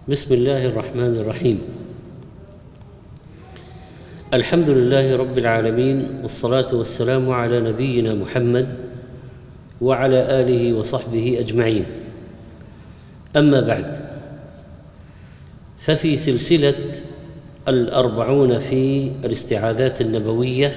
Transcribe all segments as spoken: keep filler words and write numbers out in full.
بسم الله الرحمن الرحيم. الحمد لله رب العالمين، والصلاة والسلام على نبينا محمد وعلى آله وصحبه أجمعين. أما بعد، ففي سلسلة الأربعون في الاستعاذات النبوية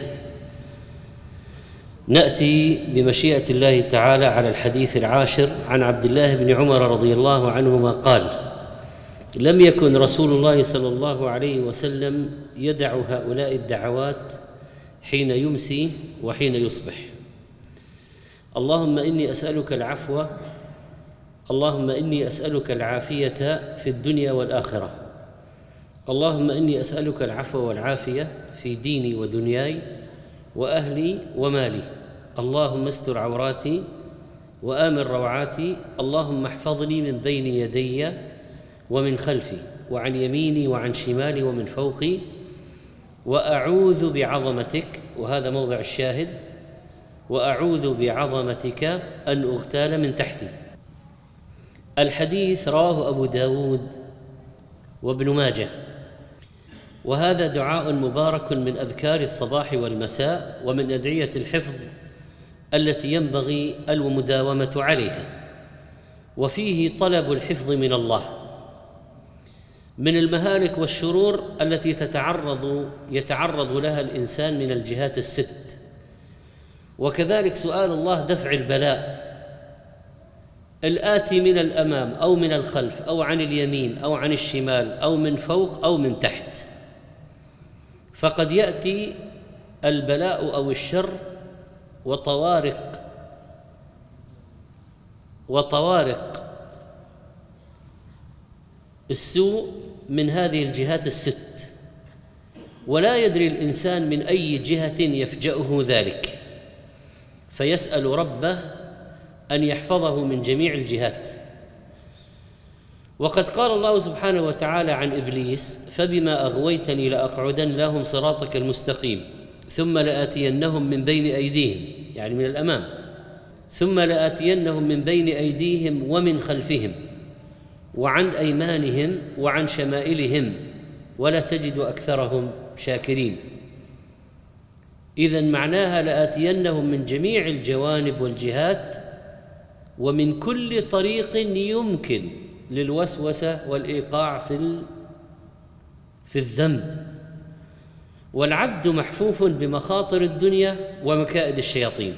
نأتي بمشيئة الله تعالى على الحديث العاشر عن عبد الله بن عمر رضي الله عنهما قال: لم يكن رسول الله صلى الله عليه وسلم يدع هؤلاء الدعوات حين يمسي وحين يصبح: اللهم إني أسألك العفو، اللهم إني أسألك العافية في الدنيا والآخرة، اللهم إني أسألك العفو والعافية في ديني ودنياي وأهلي ومالي، اللهم استر عوراتي وآمن روعاتي، اللهم احفظني من بين يدي ومن خلفي وعن يميني وعن شمالي ومن فوقي، وأعوذ بعظمتك، وهذا موضع الشاهد، وأعوذ بعظمتك أن أغتال من تحتي. الحديث رواه أبو داود وابن ماجه، وهذا دعاء مبارك من أذكار الصباح والمساء ومن أدعية الحفظ التي ينبغي المداومة عليها، وفيه طلب الحفظ من الله من المهالك والشرور التي تتعرض يتعرض لها الإنسان من الجهات الست، وكذلك سؤال الله دفع البلاء الآتي من الأمام أو من الخلف أو عن اليمين أو عن الشمال أو من فوق أو من تحت. فقد يأتي البلاء أو الشر وطوارق وطوارق السوء من هذه الجهات الست، ولا يدري الإنسان من أي جهة يفجأه ذلك، فيسأل ربه أن يحفظه من جميع الجهات. وقد قال الله سبحانه وتعالى عن إبليس: فبما أغويتني لأقعدن لهم صراطك المستقيم ثم لآتينهم من بين أيديهم، يعني من الأمام، ثم لآتينهم من بين أيديهم ومن خلفهم وعن أيمانهم وعن شمائلهم ولا تجد أكثرهم شاكرين. إذن معناها لآتينهم من جميع الجوانب والجهات ومن كل طريق يمكن للوسوسة والإيقاع في في الذنب، والعبد محفوف بمخاطر الدنيا ومكائد الشياطين،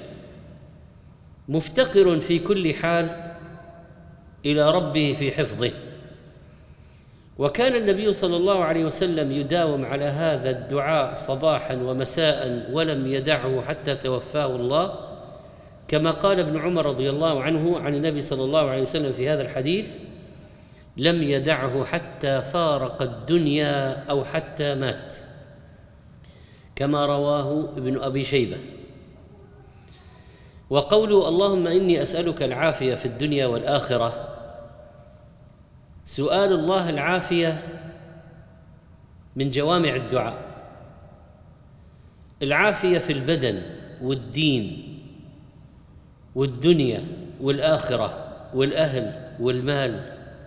مفتقر في كل حال إلى ربه في حفظه. وكان النبي صلى الله عليه وسلم يداوم على هذا الدعاء صباحا ومساء ولم يدعه حتى توفاه الله، كما قال ابن عمر رضي الله عنه عن النبي صلى الله عليه وسلم في هذا الحديث: لم يدعه حتى فارق الدنيا أو حتى مات، كما رواه ابن أبي شيبة. وقوله اللهم إني أسألك العافية في الدنيا والآخرة، سؤال الله العافية من جوامع الدعاء، العافية في البدن والدين والدنيا والآخرة والأهل والمال.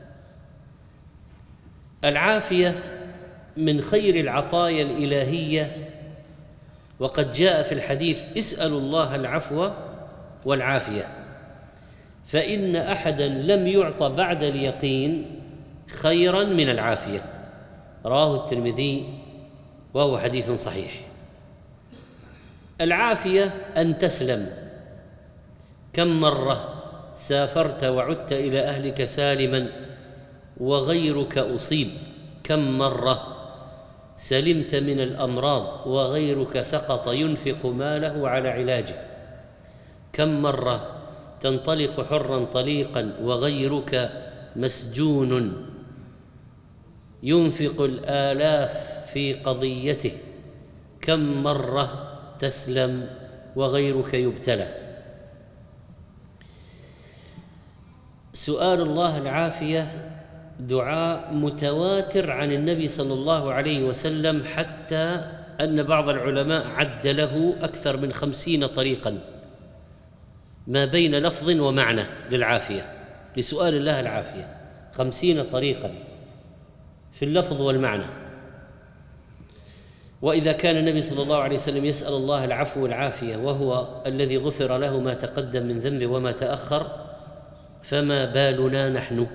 العافية من خير العطايا الإلهية، وقد جاء في الحديث: اسألوا الله العفو والعافية، فإن أحدا لم يعط بعد اليقين خيرا من العافية، رواه الترمذي وهو حديث صحيح. العافية أن تسلم. كم مرة سافرت وعدت إلى أهلك سالما وغيرك أصيب؟ كم مرة سلمت من الأمراض وغيرك سقط ينفق ماله على علاجه؟ كم مرة تنطلق حرا طليقا وغيرك مسجون ينفق الآلاف في قضيته؟ كم مرة تسلم وغيرك يبتلى؟ سؤال الله العافية دعاء متواتر عن النبي صلى الله عليه وسلم، حتى أن بعض العلماء عد له أكثر من خمسين طريقا ما بين لفظ ومعنى للعافية، لسؤال الله العافية، خمسين طريقا. في اللفظ والمعنى. وإذا كان النبي صلى الله عليه وسلم يسأل الله العفو والعافية وهو الذي غفر له ما تقدم من ذنبه وما تأخر، فما بالنا نحن؟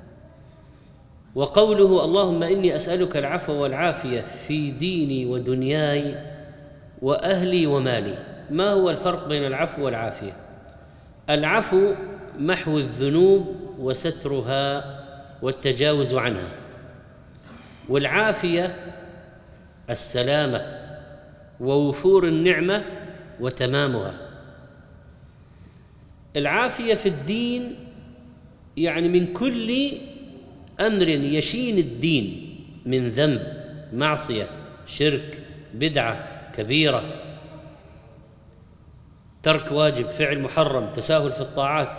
وقوله اللهم إني أسألك العفو والعافية في ديني ودنياي وأهلي ومالي، ما هو الفرق بين العفو والعافية؟ العفو محو الذنوب وسترها والتجاوز عنها، والعافية السلامة ووفور النعمة وتمامها. العافية في الدين يعني من كل أمر يشين الدين من ذنب، معصية، شرك، بدعة كبيرة، ترك واجب، فعل محرم، تساهل في الطاعات.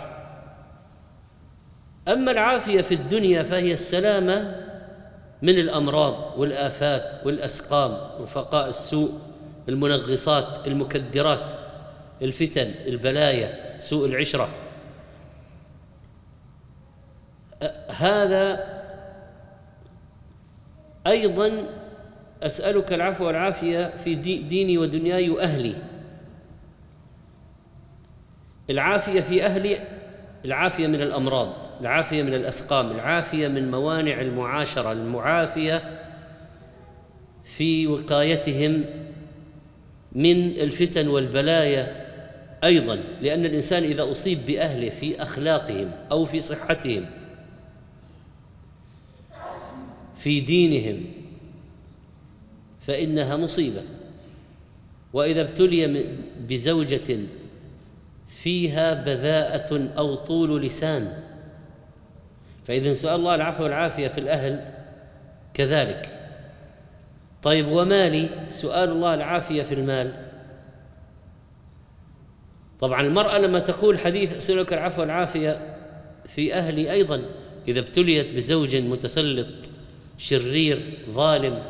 أما العافية في الدنيا فهي السلامة من الأمراض والآفات والأسقام، رفقاء السوء، المنغصات، المكدرات، الفتن، البلايا، سوء العشرة. هذا أيضا أسألك العفو والعافية في ديني ودنياي وأهلي. العافية في أهلي، العافية من الأمراض، العافية من الأسقام، العافية من موانع المعاشرة، المعافية في وقايتهم من الفتن والبلايا أيضا، لأن الإنسان إذا أصيب بأهله في أخلاقهم أو في صحتهم في دينهم فإنها مصيبة. وإذا ابتلي بزوجة فيها بذاءة أو طول لسان، فإذا سأل الله العفو والعافية في الأهل كذلك. طيب ومالي، سؤال الله العافية في المال. طبعا المرأة لما تقول حديث أسألك العفو والعافية في أهلي أيضا، إذا ابتليت بزوج متسلط شرير ظالم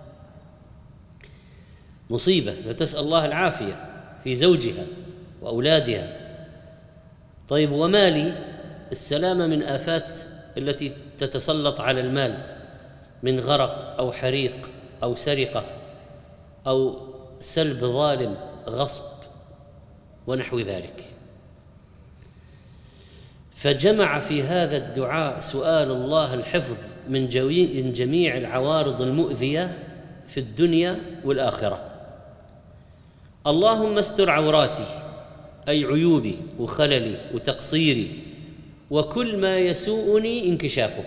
مصيبة، فتسأل الله العافية في زوجها وأولادها. طيب ومالي، السلامة من آفات التي تتسلط على المال من غرق أو حريق أو سرقة أو سلب ظالم، غصب ونحو ذلك. فجمع في هذا الدعاء سؤال الله الحفظ من جميع العوارض المؤذية في الدنيا والآخرة. اللهم استر عوراتي، أي عيوبي وخللي وتقصيري وكل ما يسوءني انكشافه،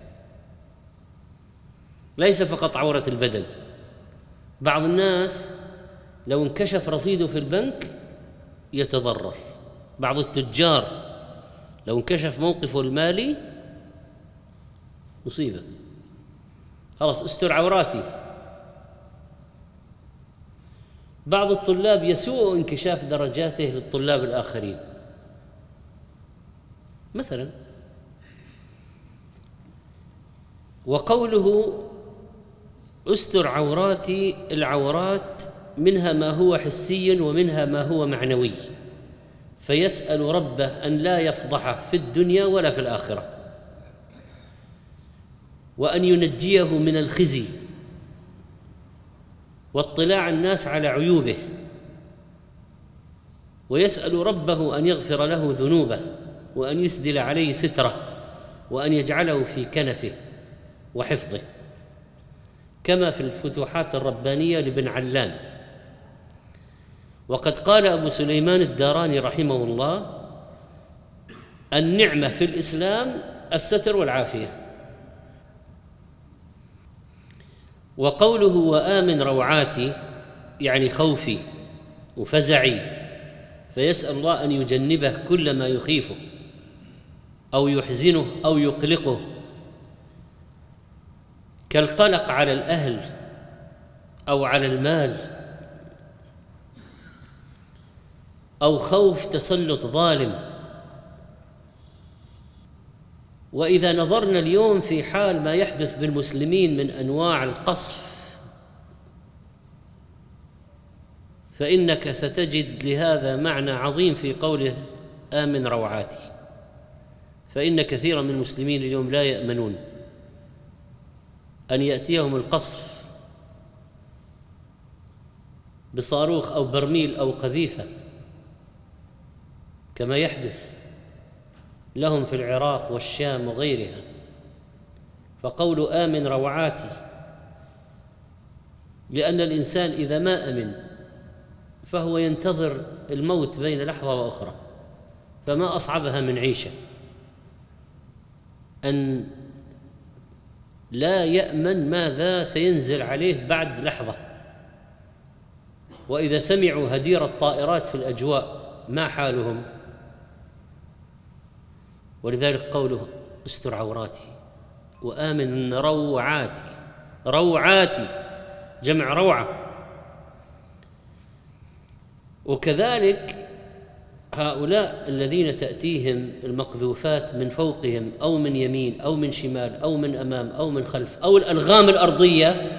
ليس فقط عورة البدن. بعض الناس لو انكشف رصيده في البنك يتضرر، بعض التجار لو انكشف موقفه المالي مصيبة، خلاص استر عوراتي. بعض الطلاب يسوء انكشاف درجاته للطلاب الآخرين مثلا. وقوله استر عوراتي، العورات منها ما هو حسي ومنها ما هو معنوي، فيسأل ربه أن لا يفضحه في الدنيا ولا في الآخرة، وأن ينجيه من الخزي واطلاع الناس على عيوبه، ويسأل ربه أن يغفر له ذنوبه وأن يسدل عليه ستره وأن يجعله في كنفه وحفظه، كما في الفتوحات الربانية لابن علان. وقد قال أبو سليمان الداراني رحمه الله: النعمة في الإسلام الستر والعافية. وقوله وآمن روعاتي يعني خوفي وفزعي، فيسأل الله أن يجنبه كل ما يخيفه أو يحزنه أو يقلقه، كالقلق على الأهل أو على المال، أو خوف تسلط ظالم. وإذا نظرنا اليوم في حال ما يحدث بالمسلمين من أنواع القصف، فإنك ستجد لهذا معنى عظيم في قوله آمن روعاتي، فإن كثيرا من المسلمين اليوم لا يأمنون. أن يأتيهم القصف بصاروخ أو برميل أو قذيفة كما يحدث لهم في العراق والشام وغيرها، فقول آمن روعاتي، لأن الإنسان إذا ما أمن فهو ينتظر الموت بين لحظة وأخرى، فما أصعبها من عيشة أن لا يأمن ماذا سينزل عليه بعد لحظة. وإذا سمعوا هدير الطائرات في الأجواء ما حالهم؟ ولذلك قوله استر عوراتي وآمن روعاتي، روعاتي جمع روعة. وكذلك هؤلاء الذين تأتيهم المقذوفات من فوقهم أو من يمين أو من شمال أو من أمام أو من خلف أو الألغام الأرضية،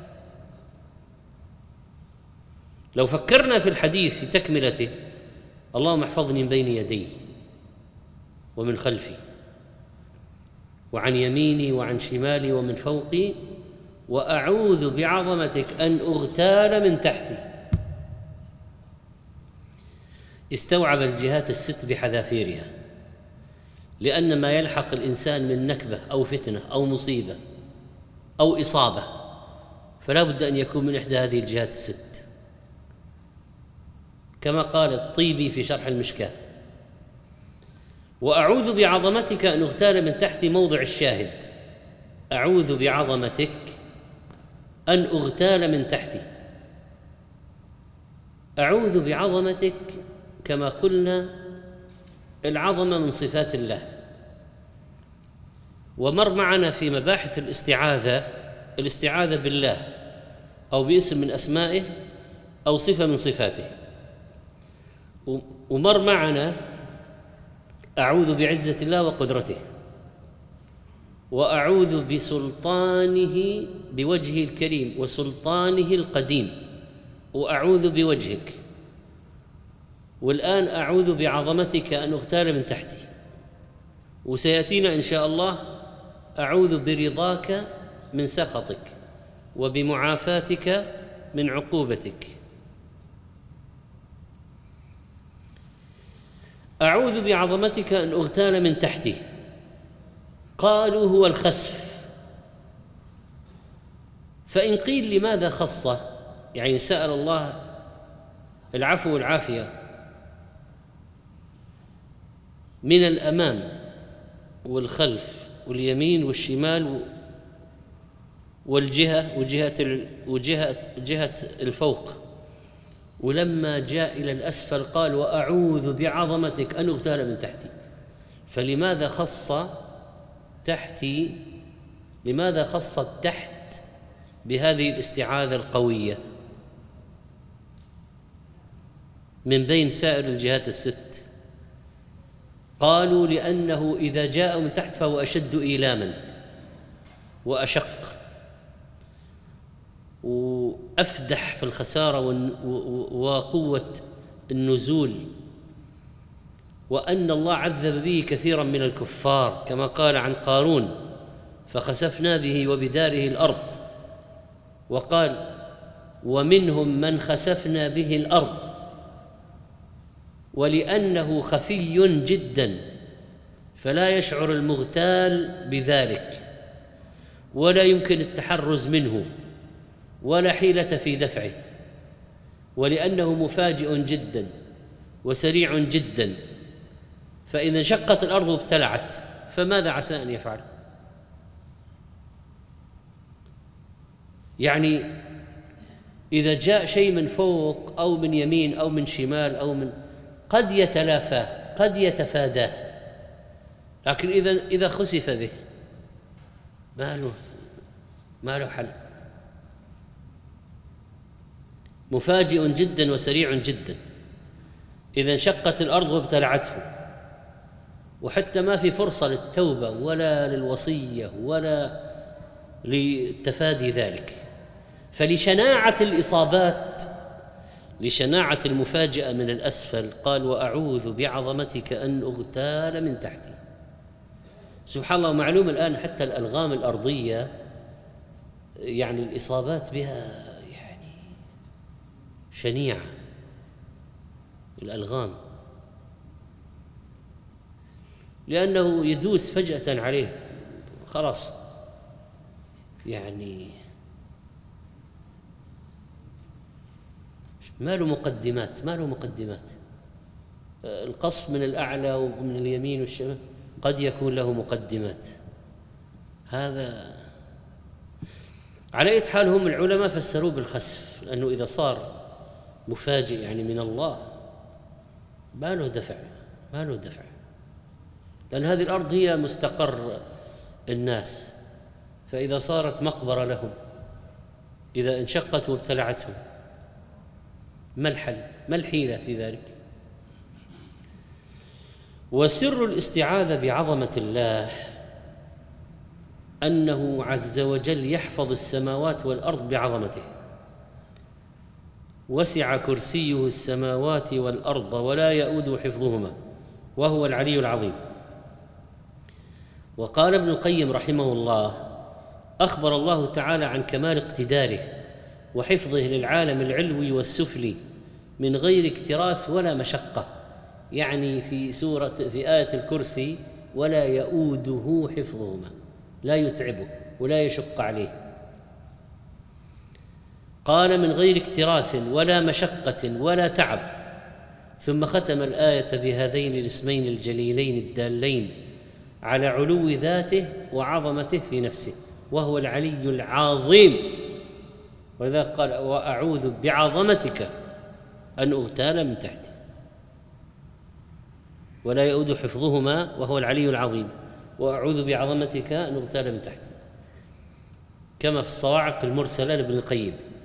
لو فكرنا في الحديث في تكملته: اللهم احفظني من بين يدي ومن خلفي وعن يميني وعن شمالي ومن فوقي وأعوذ بعظمتك أن أغتال من تحتي، استوعب الجهات الست بحذافيرها، لأن ما يلحق الإنسان من نكبة أو فتنة أو مصيبة أو إصابة فلا بد أن يكون من إحدى هذه الجهات الست، كما قال الطيبي في شرح المشكاة: وأعوذ بعظمتك أن أغتال من تحتي، موضع الشاهد، أعوذ بعظمتك أن أغتال من تحتي. أعوذ بعظمتك كما قلنا العظمة من صفات الله، ومر معنا في مباحث الاستعاذة الاستعاذة بالله أو باسم من أسمائه أو صفة من صفاته، ومر معنا أعوذ بعزة الله وقدرته، وأعوذ بسلطانه بوجهه الكريم وسلطانه القديم، وأعوذ بوجهك، والآن أعوذ بعظمتك أن أغتال من تحتي، وسيأتينا إن شاء الله أعوذ برضاك من سخطك وبمعافاتك من عقوبتك. أعوذ بعظمتك أن أغتال من تحتي، قالوا هو الخسف، فإن قيل لماذا خصه، يعني سأل الله العفو والعافية من الأمام والخلف واليمين والشمال والجهة وجهة وجهة جهة الفوق، ولما جاء إلى الأسفل قال وأعوذ بعظمتك أن أغتال من تحتي، فلماذا خص تحتي؟ لماذا خص التحت بهذه الاستعاذة القوية من بين سائر الجهات الست؟ قالوا لأنه إذا جاء من تحت فهو أشد إيلاما وأشق وأفدح في الخسارة وقوة النزول، وأن الله عذب به كثيرا من الكفار كما قال عن قارون: فخسفنا به وبداره الأرض، وقال: ومنهم من خسفنا به الأرض، ولأنه خفي جدا فلا يشعر المغتال بذلك ولا يمكن التحرز منه ولا حيلة في دفعه، ولأنه مفاجئ جدا وسريع جدا، فإذا انشقت الأرض وابتلعت فماذا عسى أن يفعل؟ يعني إذا جاء شيء من فوق أو من يمين أو من شمال أو من قد يتلافاه قد يتفاداه، لكن إذا إذا خسف به ما له ما له حل، مفاجئ جدا وسريع جدا. إذا انشقت الأرض وابتلعته، وحتى ما في فرصة للتوبة ولا للوصية ولا للتفادي ذلك. فلشناعة الإصابات، لشناعة المفاجأة من الأسفل، قال وأعوذ بعظمتك أن أغتال من تحتي. سبحان الله، معلوم الآن حتى الألغام الأرضية يعني الإصابات بها يعني شنيعة، الألغام، لأنه يدوس فجأة عليه خلاص، يعني ما له مقدمات، ما له مقدمات. القصف من الأعلى ومن اليمين والشمال قد يكون له مقدمات. هذا على أي حال هم العلماء فسروه بالخسف، لأنه إذا صار مفاجئ يعني من الله ما له دفع، ما له دفع، لأن هذه الأرض هي مستقر الناس، فإذا صارت مقبرة لهم، إذا انشقت وابتلعتهم، ما الحل؟ ما الحيلة في ذلك؟ وسر الاستعاذة بعظمة الله أنه عز وجل يحفظ السماوات والأرض بعظمته، وسع كرسيه السماوات والأرض ولا يؤوده حفظهما وهو العلي العظيم. وقال ابن القيم رحمه الله: أخبر الله تعالى عن كمال اقتداره وحفظه للعالم العلوي والسفلي من غير اكتراث ولا مشقة، يعني في سورة في آية الكرسي: ولا يؤوده حفظهما، لا يتعبه ولا يشق عليه. قال: من غير اكتراث ولا مشقة ولا تعب. ثم ختم الآية بهذين الاسمين الجليلين الدالين على علو ذاته وعظمته في نفسه، وهو العلي العظيم. ولذلك قال: وأعوذ بعظمتك أن أغتال من تحتي. ولا يؤود حفظهما وهو العلي العظيم، وأعوذ بعظمتك أن أغتال من تحتي، كما في الصواعق المرسلة لابن القيم.